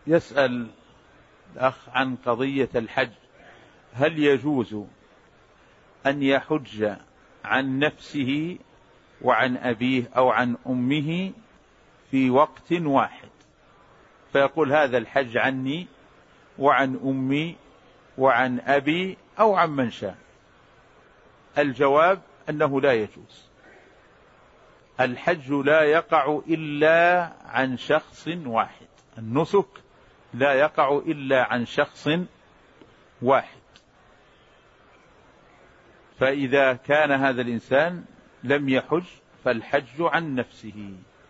يسأل الأخ عن قضية الحج، هل يجوز أن يحج عن نفسه وعن أبيه أو عن أمه في وقت واحد، فيقول هذا الحج عني وعن أمي وعن أبي أو عن من شاء؟ الجواب أنه لا يجوز. الحج لا يقع إلا عن شخص واحد، النسك لا يقع إلا عن شخص واحد. فإذا كان هذا الإنسان لم يحج فالحج عن نفسه،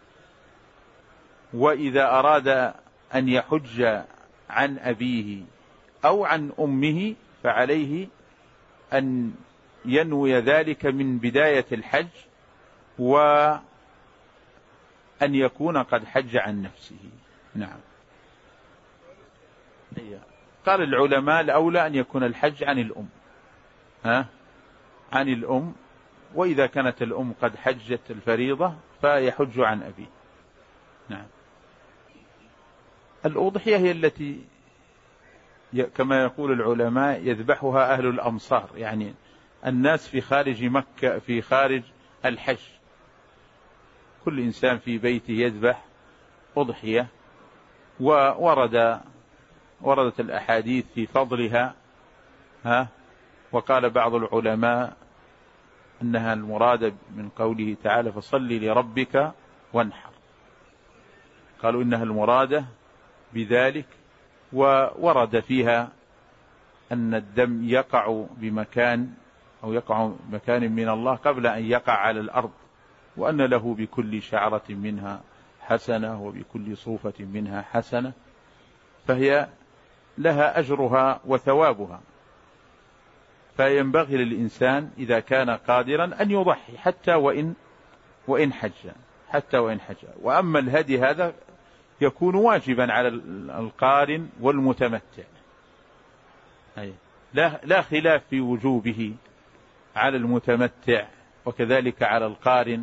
وإذا أراد أن يحج عن أبيه أو عن أمه فعليه أن ينوي ذلك من بداية الحج، وأن يكون قد حج عن نفسه. نعم. قال العلماء الأولى أن يكون الحج عن الأم، عن الأم، وإذا كانت الأم قد حجت الفريضة فيحج عن أبيه. نعم. الأضحية هي التي كما يقول العلماء يذبحها أهل الأمصار، يعني الناس في خارج مكة، في خارج الحج، كل إنسان في بيته يذبح أضحية، وردت الأحاديث في فضلها، وقال بعض العلماء أنها المراد من قوله تعالى فصل لربك وانحر، قالوا إنها المرادة بذلك. وورد فيها أن الدم يقع بمكان أو يقع مكان من الله قبل أن يقع على الأرض، وأن له بكل شعرة منها حسنة وبكل صوفة منها حسنة، فهي لها أجرها وثوابها. فينبغي للإنسان إذا كان قادرا أن يضحي وإن حج. وأما الهدي هذا يكون واجبا على القارن والمتمتع، لا خلاف في وجوبه على المتمتع وكذلك على القارن،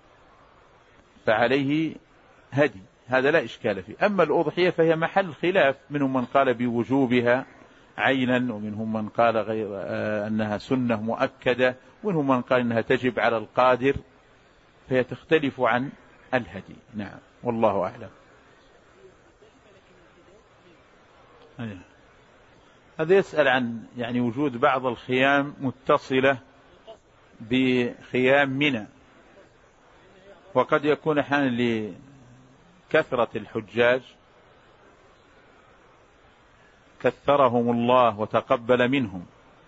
فعليه هدي، هذا لا إشكال فيه. أما الأضحية فهي محل خلاف، منهم من قال بوجوبها عينا، ومنهم من قال غير أنها سنة مؤكدة، ومنهم من قال أنها تجب على القادر، فهي تختلف عن الهدي. نعم، والله أعلم. هذا يسأل عن يعني وجود بعض الخيام متصلة بخيام منى، وقد يكون أحيانا لكثرة الحجاج كثرهم الله وتقبل منهم،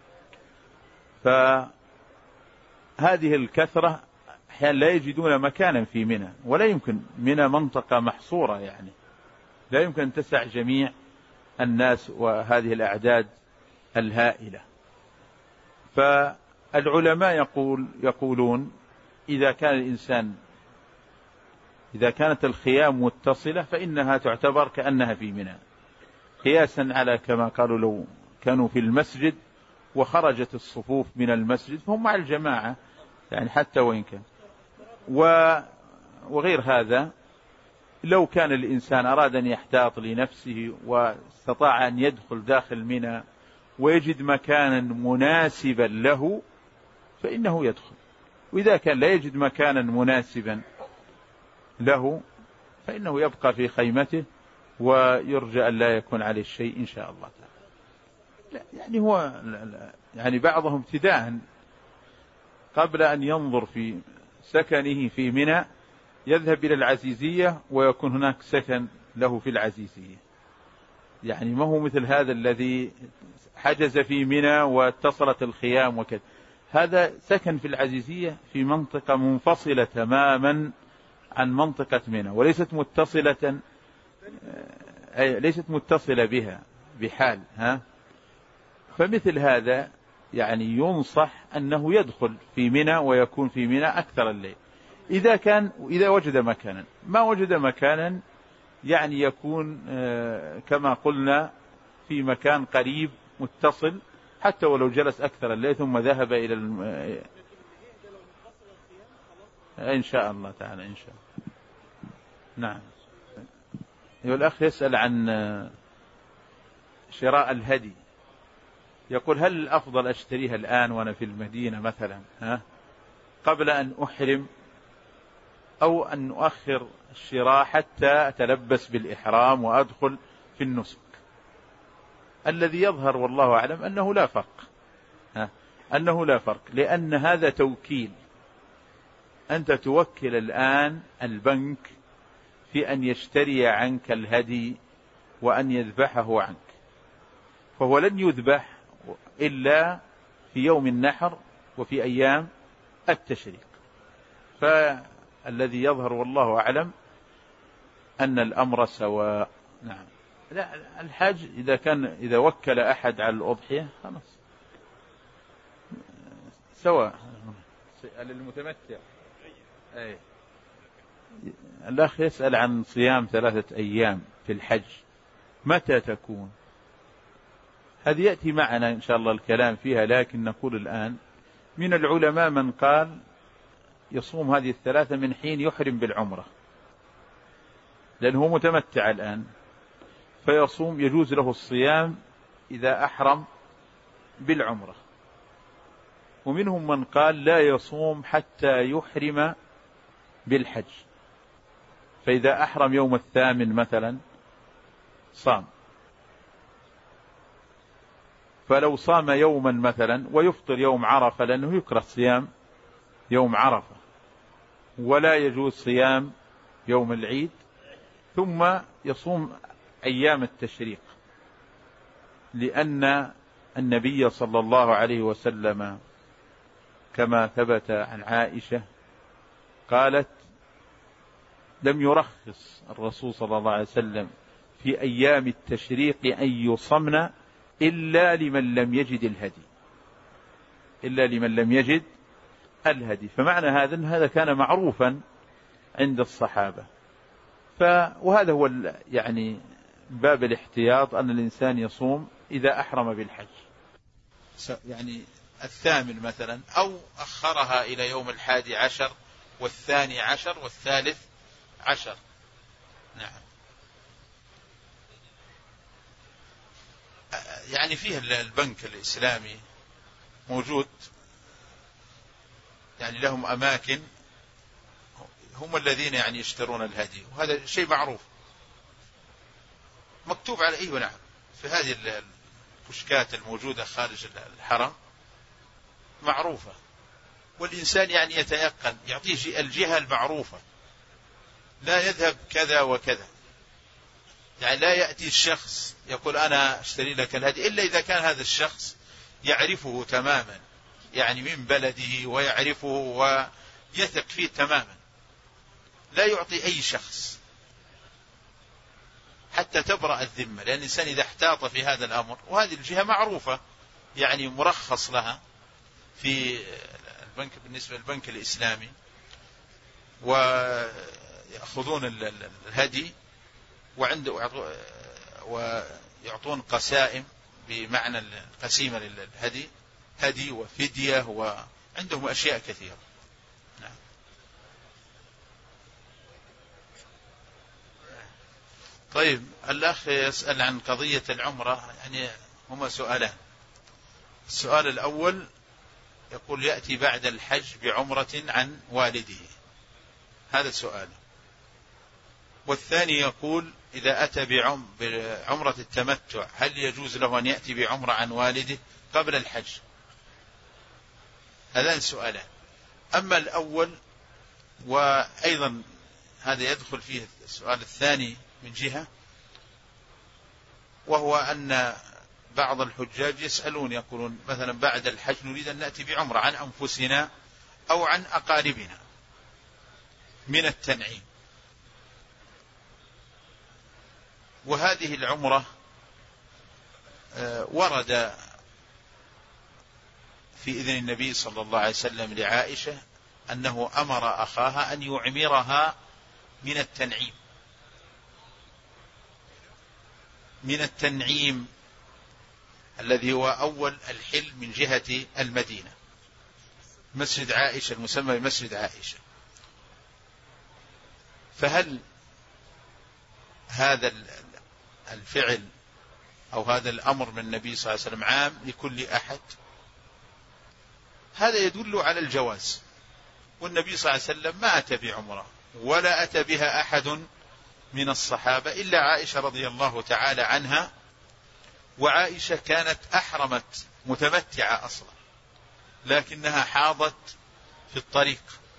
فهذه الكثرة أحيانا لا يجدون مكانا في منى، ولا يمكن، منى منطقة محصورة، يعني لا يمكن أن تسع جميع الناس وهذه الأعداد الهائلة. فالعلماء يقولون إذا كانت الخيام متصلة فإنها تعتبر كأنها في منى، قياسا على كما قالوا لو كانوا في المسجد وخرجت الصفوف من المسجد فهم مع الجماعة، يعني حتى وإن كان. وغير هذا، لو كان الإنسان أراد أن يحتاط لنفسه واستطاع أن يدخل داخل منى ويجد مكانا مناسبا له فإنه يدخل، وإذا كان لا يجد مكانا مناسبا له فإنه يبقى في خيمته، ويرجى أن لا يكون عليه الشيء إن شاء الله تعالى. لا يعني يعني بعضهم ابتداء قبل أن ينظر في سكنه في منى يذهب إلى العزيزية ويكون هناك سكن له في العزيزية، يعني ما هو مثل هذا الذي حجز في منى واتصلت الخيام وكذا، هذا سكن في العزيزية في منطقة منفصلة تماما عن منطقة منى، وليست متصلة بها بحال. فمثل هذا يعني ينصح أنه يدخل في منى ويكون في منى أكثر الليل، إذا وجد مكانا. ما وجد مكانا يعني يكون كما قلنا في مكان قريب متصل، حتى ولو جلس أكثر الليل ثم ذهب إلى إن شاء الله تعالى إن شاء الله. نعم. الأخ يسأل عن شراء الهدي، يقول هل الأفضل أشتريها الآن وأنا في المدينة مثلا قبل أن أحرم، أو أن أؤخر الشراء حتى أتلبس بالإحرام وأدخل في النسك؟ الذي يظهر والله أعلم أنه لا فرق، أنه لا فرق، لأن هذا توكيل. أنت توكل الآن البنك في أن يشتري عنك الهدي وأن يذبحه عنك، فهو لن يذبح إلا في يوم النحر وفي أيام التشريق. فالذي يظهر والله أعلم أن الأمر سواء. نعم. لا، الحاج إذا وكل أحد على الأضحية خلاص سواء. المتمتع. الأخ يسأل عن صيام 3 أيام في الحج، متى تكون؟ هذه يأتي معنا إن شاء الله الكلام فيها، لكن نقول الآن من العلماء من قال يصوم هذه 3 من حين يحرم بالعمرة، لأنه متمتع الآن، فيصوم، يجوز له الصيام إذا أحرم بالعمرة. ومنهم من قال لا يصوم حتى يحرم بالحج، فإذا أحرم يوم 8 مثلا صام، فلو صام يوما مثلا ويفطر يوم عرفة، لأنه يكره صيام يوم عرفة ولا يجوز صيام يوم العيد، ثم يصوم أيام التشريق، لأن النبي صلى الله عليه وسلم كما ثبت عن عائشة قالت لم يرخص الرسول صلى الله عليه وسلم في أيام التشريق أن يصمن إلا لمن لم يجد الهدي، إلا لمن لم يجد الهدي. فمعنى هذا كان معروفا عند الصحابة. وهذا هو يعني باب الاحتياط، أن الإنسان يصوم إذا أحرم بالحج، يعني 8 مثلا، أو أخرها إلى يوم 11 و12 و13. نعم. يعني فيه البنك الإسلامي موجود، يعني لهم أماكن هم الذين يعني يشترون الهدي، وهذا شيء معروف مكتوب على نعم في هذه الكشكات الموجودة خارج الحرم معروفة، والإنسان يعني يتيقن، يعطيه الجهة المعروفة، لا يذهب كذا وكذا، يعني لا يأتي الشخص يقول أنا أشتري لك الهدي إلا إذا كان هذا الشخص يعرفه تماما، يعني من بلده ويعرفه ويثق فيه تماما، لا يعطي أي شخص حتى تبرأ الذمة، لأن الإنسان إذا احتاط في هذا الأمر، وهذه الجهة معروفة يعني مرخص لها في البنك بالنسبة للبنك الإسلامي، ويأخذون الهدي ويعطون قسائم بمعنى القسيمة للهدي، هدي وفدية، وعندهم أشياء كثيرة. نعم. طيب، الأخ يسأل عن قضية العمرة، يعني هما سؤالان. السؤال الأول يقول يأتي بعد الحج بعمرة عن والده، هذا سؤال. والثاني يقول إذا أتى بعمرة التمتع هل يجوز له أن يأتي بعمرة عن والده قبل الحج؟ هذان سؤالان. أما الأول، وأيضا هذا يدخل فيه السؤال الثاني من جهة، وهو أن بعض الحجاج يسألون يقولون مثلا بعد الحج نريد أن نأتي بعمرة عن أنفسنا أو عن أقاربنا من التنعيم، وهذه العمرة ورد في إذن النبي صلى الله عليه وسلم لعائشة أنه أمر أخاها أن يعمرها من التنعيم، من التنعيم الذي هو أول الحل من جهة المدينة، مسجد عائشة المسمى بمسجد عائشة. فهل هذا الفعل أو هذا الأمر من النبي صلى الله عليه وسلم عام لكل أحد، هذا يدل على الجواز. والنبي صلى الله عليه وسلم ما أتى بعمرة ولا أتى بها أحد من الصحابة إلا عائشة رضي الله تعالى عنها، وعائشة كانت أحرمت متمتعة أصلا، لكنها حاضت في الطريق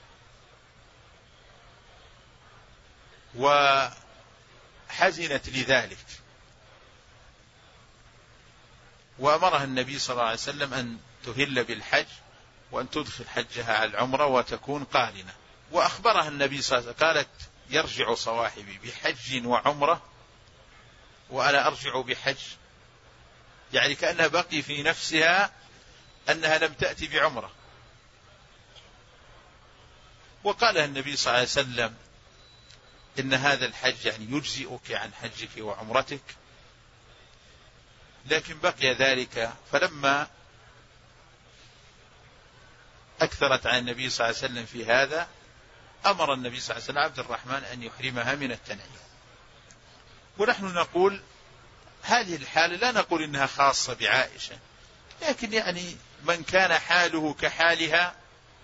وحزنت لذلك، وأمرها النبي صلى الله عليه وسلم أن تهل بالحج وأن تدخل حجها على العمرة وتكون قارنة. وأخبرها النبي صلى الله عليه وسلم قالت: يرجع صواحبي بحج وعمرة وأنا أرجع بحج، يعني كأنها بقي في نفسها أنها لم تأتي بعمرة. وقال النبي صلى الله عليه وسلم: إن هذا الحج يعني يجزئك عن حجك وعمرتك، لكن بقي ذلك. فلما أكثرت عن النبي صلى الله عليه وسلم في هذا، أمر النبي صلى الله عليه وسلم عبد الرحمن أن يحرمها من التنعيم. ونحن نقول هذه الحالة لا نقول إنها خاصة بعائشة، لكن يعني من كان حاله كحالها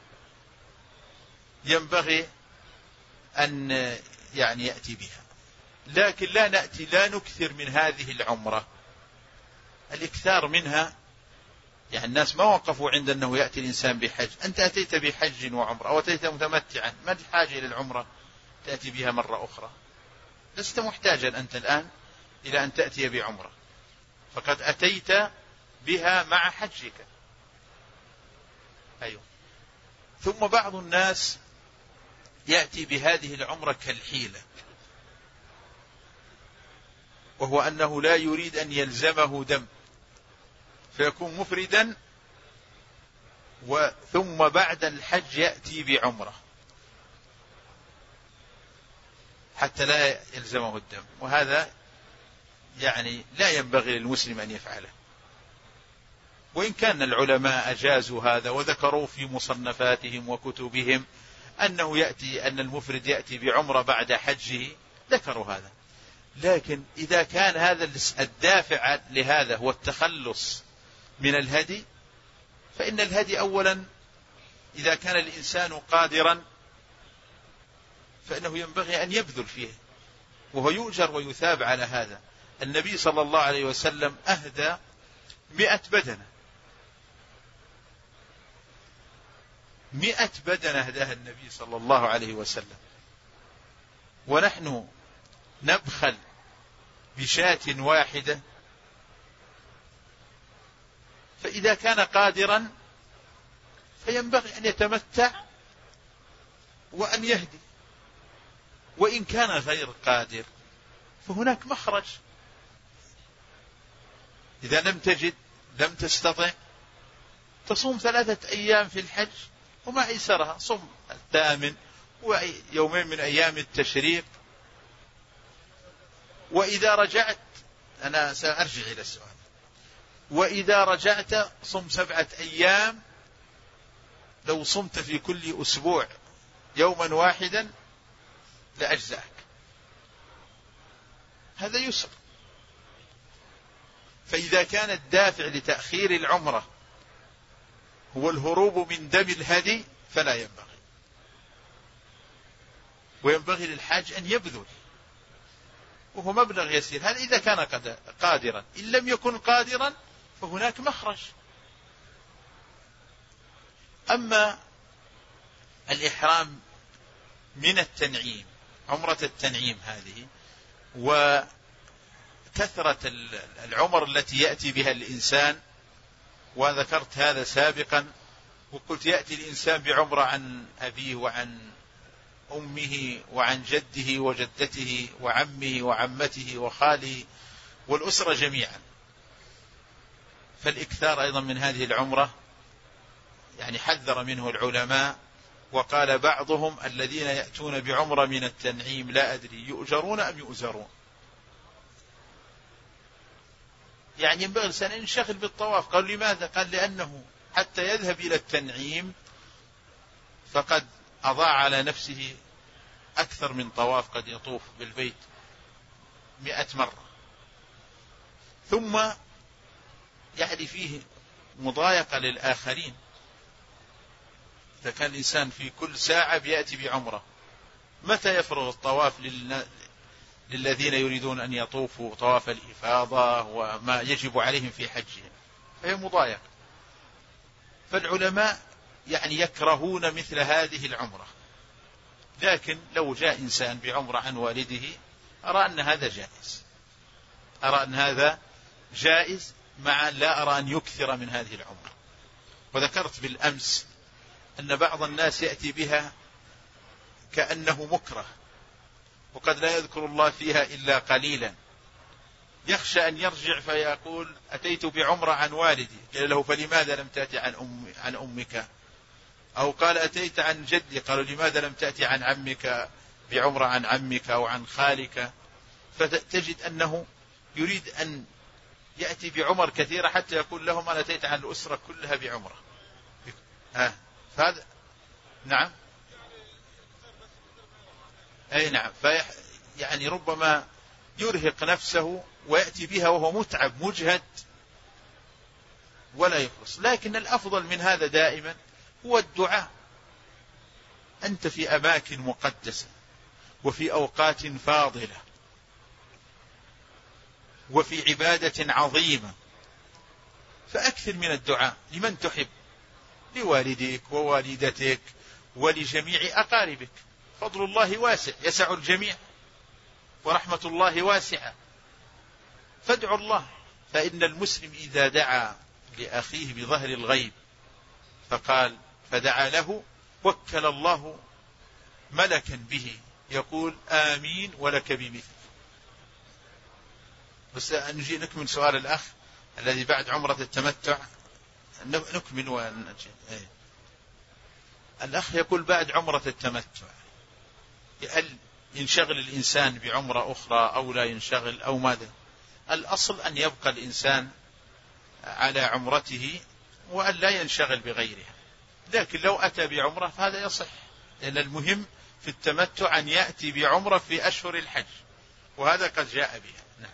ينبغي أن يعني يأتي بها، لكن لا نكثر من هذه العمرة. الإكثار منها يعني الناس ما وقفوا عند أنه يأتي الإنسان بحج. أنت أتيت بحج وعمرة أو أتيت متمتعا، ما الحاجة إلى العمرة تأتي بها مرة أخرى؟ لست محتاجا أنت الآن إلى أن تأتي بعمرة، فقد أتيت بها مع حجك. أيوه. ثم بعض الناس يأتي بهذه العمرة كالحيلة، وهو أنه لا يريد أن يلزمه دم، فيكون مفردا ثم بعد الحج يأتي بعمرة حتى لا يلزمه الدم، وهذا يعني لا ينبغي للمسلم أن يفعله. وإن كان العلماء أجازوا هذا وذكروا في مصنفاتهم وكتبهم أن المفرد يأتي بعمرة بعد حجه، ذكروا هذا. لكن إذا كان هذا الدافع لهذا هو التخلص من الهدي، فإن الهدي أولا إذا كان الإنسان قادرا فإنه ينبغي أن يبذل فيه، وهو يؤجر ويثاب على هذا. النبي صلى الله عليه وسلم أهدى 100 بدنة، 100 بدنة أهداها النبي صلى الله عليه وسلم، ونحن نبخل بشاة واحدة. فإذا كان قادرا فينبغي أن يتمتع وأن يهدي، وإن كان غير قادر فهناك مخرج. إذا لم تجد، لم تستطع، تصوم 3 أيام في الحج وما أيسرها، صم 8 ويومين من أيام التشريق. وإذا رجعت، أنا سأرجع إلى السؤال، وإذا رجعت صم 7 أيام. لو صمت في كل أسبوع يوما واحدا لأجزأك، هذا يسر. فإذا كان الدافع لتأخير العمرة هو الهروب من دم الهدي فلا ينبغي، وينبغي للحاج أن يبذل، وهو مبلغ يسير. هذا إذا كان قادرا. إن لم يكن قادرا فهناك مخرج. أما الإحرام من التنعيم، عمرة التنعيم هذه، وكثرة العمر التي يأتي بها الإنسان، وذكرت هذا سابقا وقلت يأتي الإنسان بعمرة عن أبيه وعن أمه وعن جده وجدته وعمه وعمته وخاله والأسرة جميعا. فالإكثار أيضا من هذه العمرة يعني حذر منه العلماء، وقال بعضهم: الذين يأتون بعمرة من التنعيم لا أدري يؤجرون أم يؤزرون. يعني ينبغي الإنسان أن ينشغل بالطواف. قال: لماذا؟ قال: لأنه حتى يذهب إلى التنعيم فقد أضاع على نفسه أكثر من طواف قد يطوف بالبيت. 100 مرة. ثم يعني فيه مضايقة للآخرين، إذا كان الإنسان في كل ساعة بيأتي بعمرة، متى يفرغ الطواف للذين يريدون أن يطوفوا طواف الإفاضة وما يجب عليهم في حجهم؟ فهي مضايقة. فالعلماء يعني يكرهون مثل هذه العمرة، لكن لو جاء إنسان بعمرة عن والده أرى أن هذا جائز، أرى أن هذا جائز، مع لا أرى أن يكثر من هذه العمرة. وذكرت بالأمس أن بعض الناس يأتي بها كأنه مكره، وقد لا يذكر الله فيها إلا قليلا، يخشى أن يرجع فيقول أتيت بعمرة عن والدي، قال له فلماذا لم تأتي عن أمك؟ أو قال أتيت عن جدي، قالوا لماذا لم تأتي عن عمك بعمرة عن عمك أو عن خالك؟ فتجد أنه يريد أن يأتي بعمر كثيرة حتى يقول لهم أنا أتيت عن الأسرة كلها بعمرة. فهذا نعم، أي نعم، يعني ربما يرهق نفسه ويأتي بها وهو متعب مجهد ولا يخلص. لكن الأفضل من هذا دائما هو الدعاء. أنت في أماكن مقدسة وفي أوقات فاضلة وفي عبادة عظيمة، فأكثر من الدعاء لمن تحب، لوالديك ووالدتك ولجميع أقاربك. فضل الله واسع يسع الجميع، ورحمة الله واسعة، فادعوا الله. فإن المسلم إذا دعا لأخيه بظهر الغيب فقال فدعا له، وكل الله ملكا به يقول آمين ولك بمثل. بس نجي نكمل سؤال الأخ الذي بعد عمرة التمتع، نكمل ونجي. الأخ يقول بعد عمرة التمتع هل ينشغل الإنسان بعمرة أخرى أو لا ينشغل أو ماذا؟ الأصل أن يبقى الإنسان على عمرته وأن لا ينشغل بغيرها، لكن لو أتى بعمرة فهذا يصح، لأن المهم في التمتع أن يأتي بعمرة في أشهر الحج، وهذا قد جاء بها. نعم.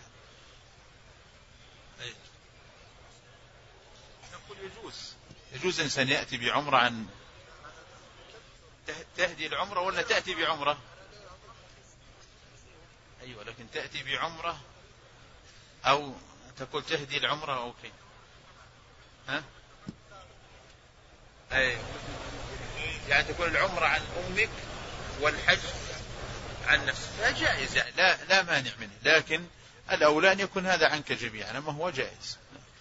نقول يجوز إنسان يأتي بعمرة عن تهدي العمرة ولا تأتي بعمرة؟ أيوة، لكن تأتي بعمرة أو تقول تهدي العمرة أو كيف؟ ها؟ أيوة، يعني تقول العمرة عن أمك والحج عن نفسك، فجائز يعني لا مانع منه، لكن الأولى أن يكون هذا عنك جميعا، ما هو جائز.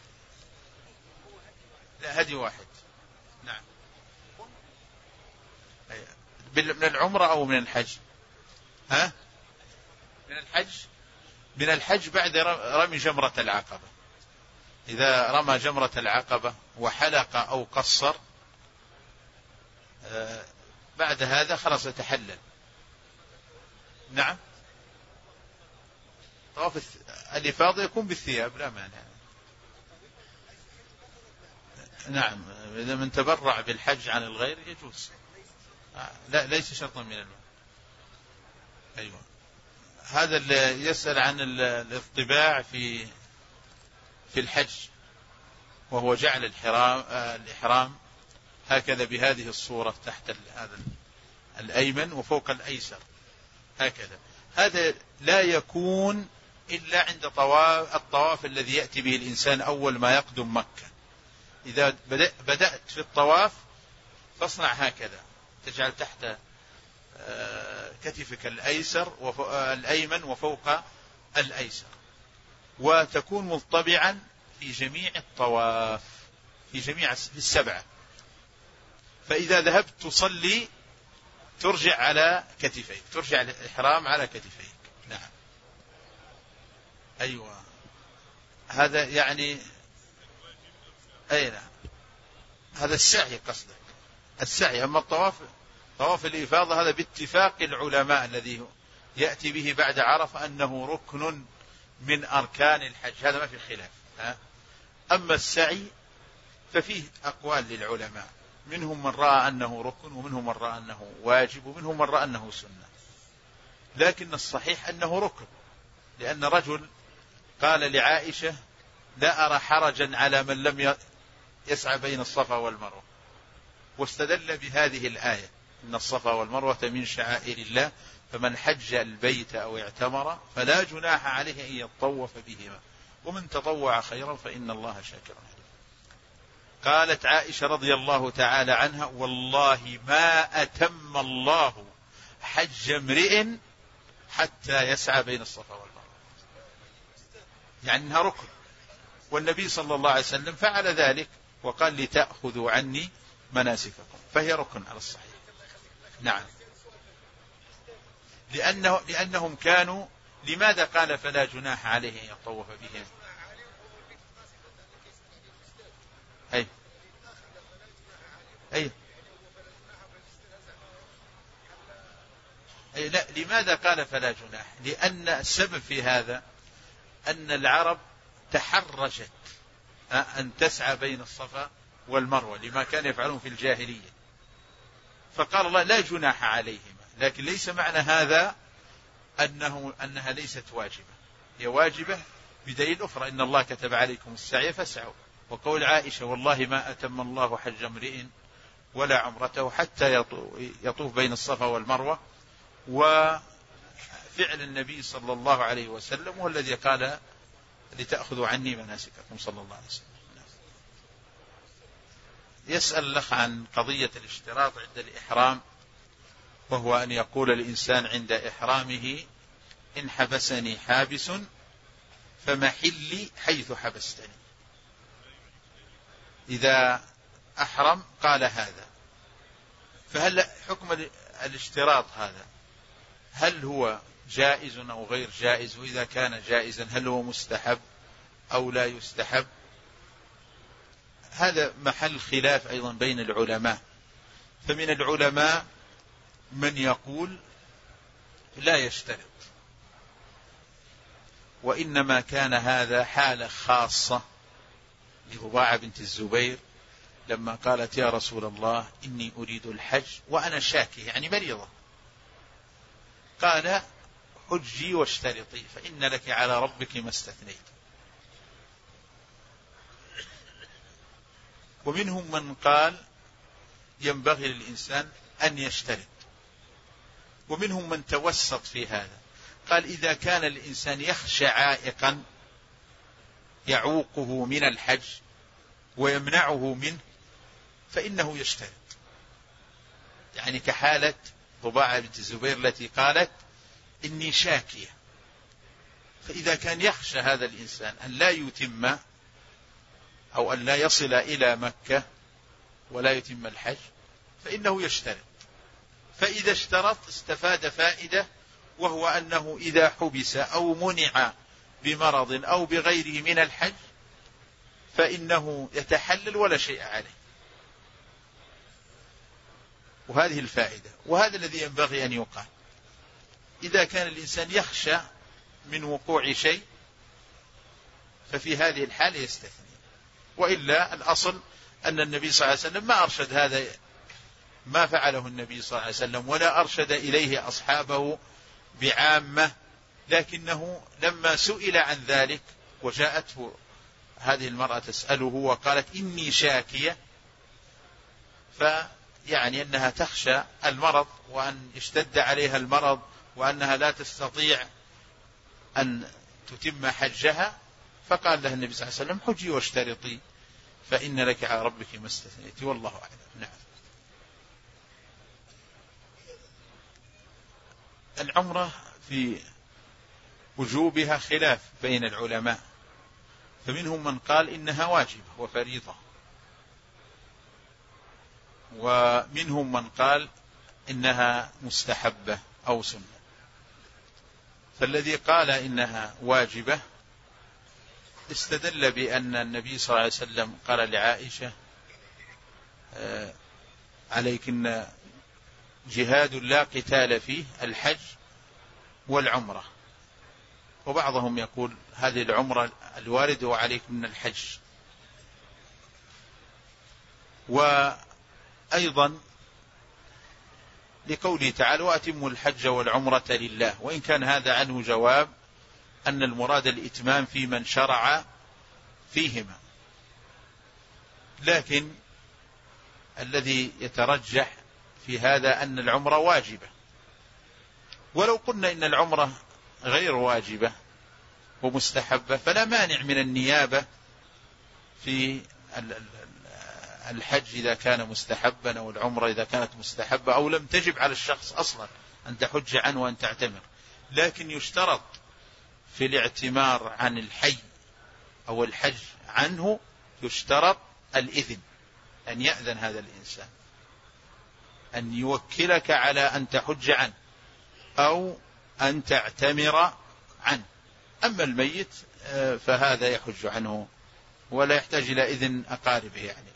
لا، هدي واحد. نعم. من العمرة أو من الحج؟ ها؟ من الحج بعد رمي جمرة العقبة. إذا رمى جمرة العقبة وحلق أو قصر بعد هذا خلاص يتحلل. نعم. طواف الإفاضة يكون بالثياب لا مانع. نعم، إذا من تبرع بالحج عن الغير يجوز، لا ليس شرطا من المال. أيوة. هذا اللي يسأل عن الاطباع في الحج، وهو جعل الإحرام هكذا بهذه الصورة تحت هذا الأيمن وفوق الأيسر هكذا. هذا لا يكون إلا عند الطواف الذي يأتي به الإنسان أول ما يقدم مكة. إذا بدأت في الطواف فاصنع هكذا، تجعل تحت كتفك الأيمن وفوق الأيسر، وتكون مطبعا في جميع الطواف، في السبعة. فإذا ذهبت تصلي ترجع على كتفيك، ترجع الإحرام على كتفيك. نعم. أيوة، هذا يعني أي نعم، هذا السعي قصدك، السعي. أما طواف الإفاضة هذا باتفاق العلماء الذي يأتي به بعد عرفة أنه ركن من أركان الحج، هذا ما في خلاف. أما السعي ففيه أقوال للعلماء، منهم من رأى أنه ركن، ومنهم من رأى أنه واجب، ومنهم من رأى أنه سنة، لكن الصحيح أنه ركن، لأن رجل قال لعائشة: لا أرى حرجا على من لم يسعى بين الصفا والمروة، واستدل بهذه الآية: إن الصفا والمروة من شعائر الله فمن حج البيت أو اعتمر فلا جناح عليه أن يطوف بهما ومن تطوع خيرا فإن الله شاكر عليم. قالت عائشة رضي الله تعالى عنها: والله ما أتم الله حج امرئ حتى يسعى بين الصفا والمروة، يعني أنها ركن، والنبي صلى الله عليه وسلم فعل ذلك وقال: لتأخذوا عني مناسككم، فهي ركن على الصحيح. نعم، لأنهم كانوا. لماذا قال فلا جناح عليه أن يطوف بهم؟ لا، لماذا قال فلا جناح؟ لأن السبب في هذا أن العرب تحرجت أن تسعى بين الصفا والمروة لما كان يفعلون في الجاهلية، فقال الله: لا جناح عليهما. لكن ليس معنى هذا أنها ليست واجبة، هي واجبة بدليل أخرى: إن الله كتب عليكم السعي فاسعوا. وقول عائشة: والله ما أتم الله حج امرئ ولا عمرته حتى يطوف بين الصفا والمروة. وفعل النبي صلى الله عليه وسلم هو الذي قال: لتأخذوا عني مناسككم صلى الله عليه وسلم. يسأل الأخ عن قضية الاشتراط عند الإحرام، وهو أن يقول الإنسان عند إحرامه: إن حبسني حابس فمحلي حيث حبستني. إذا أحرم قال هذا، فهل حكم الاشتراط هذا هل هو جائز أو غير جائز؟ وإذا كان جائزا هل هو مستحب أو لا يستحب؟ هذا محل خلاف أيضا بين العلماء. فمن العلماء من يقول لا يشترط، وإنما كان هذا حالة خاصة لرباعة بنت الزبير لما قالت: يا رسول الله إني أريد الحج وأنا شاكي، يعني مريضة. قال: حجي واشترطي فإن لك على ربك ما استثنيت. ومنهم من قال ينبغي للإنسان أن يشترط، ومنهم من توسط في هذا، قال: إذا كان الإنسان يخشى عائقا يعوقه من الحج ويمنعه منه فإنه يشترط، يعني كحالة رباعة بنت الزبير التي قالت: إني شاكية. فإذا كان يخشى هذا الإنسان أن لا يتم أو أن لا يصل إلى مكة ولا يتم الحج فإنه يشترط. فإذا اشترط استفاد فائدة، وهو أنه إذا حبس أو منع بمرض أو بغيره من الحج فإنه يتحلل ولا شيء عليه. وهذه الفائدة، وهذا الذي ينبغي أن يقال. إذا كان الإنسان يخشى من وقوع شيء ففي هذه الحالة يستثني، وإلا الأصل أن النبي صلى الله عليه وسلم ما أرشد هذا، ما فعله النبي صلى الله عليه وسلم ولا أرشد إليه أصحابه بعامة، لكنه لما سئل عن ذلك وجاءته هذه المرأة تسأله وقالت: إني شاكية، فيعني أنها تخشى المرض وأن يشتد عليها المرض وأنها لا تستطيع أن تتم حجها، فقال لها النبي صلى الله عليه وسلم: حجي واشترطي فإن لك على ربك ما استثنيت. والله أعلم. نعم. العمرة في وجوبها خلاف بين العلماء، فمنهم من قال إنها واجبة وفريضة، ومنهم من قال إنها مستحبة أو سنة. فالذي قال إنها واجبة استدل بأن النبي صلى الله عليه وسلم قال لعائشة: عليكن جهاد لا قتال فيه الحج والعمرة. وبعضهم يقول هذه العمرة الوارد وعليكم من الحج. وأيضا لقوله تعالى: وأتموا الحج والعمرة لله، وإن كان هذا عنه جواب أن المراد الإتمام في من شرع فيهما، لكن الذي يترجح في هذا أن العمرة واجبة. ولو قلنا إن العمرة غير واجبة ومستحبة فلا مانع من النيابة في الحج إذا كان مستحبا، أو العمرة إذا كانت مستحبة أو لم تجب على الشخص أصلا أن تحج عنه وأن تعتمر. لكن يشترط في الاعتمار عن الحي أو الحج عنه يشترط الإذن، أن يأذن هذا الإنسان، أن يوكلك على أن تحج عنه أو أن تعتمر عنه. أما الميت فهذا يحج عنه ولا يحتاج إلى إذن أقاربه يعني.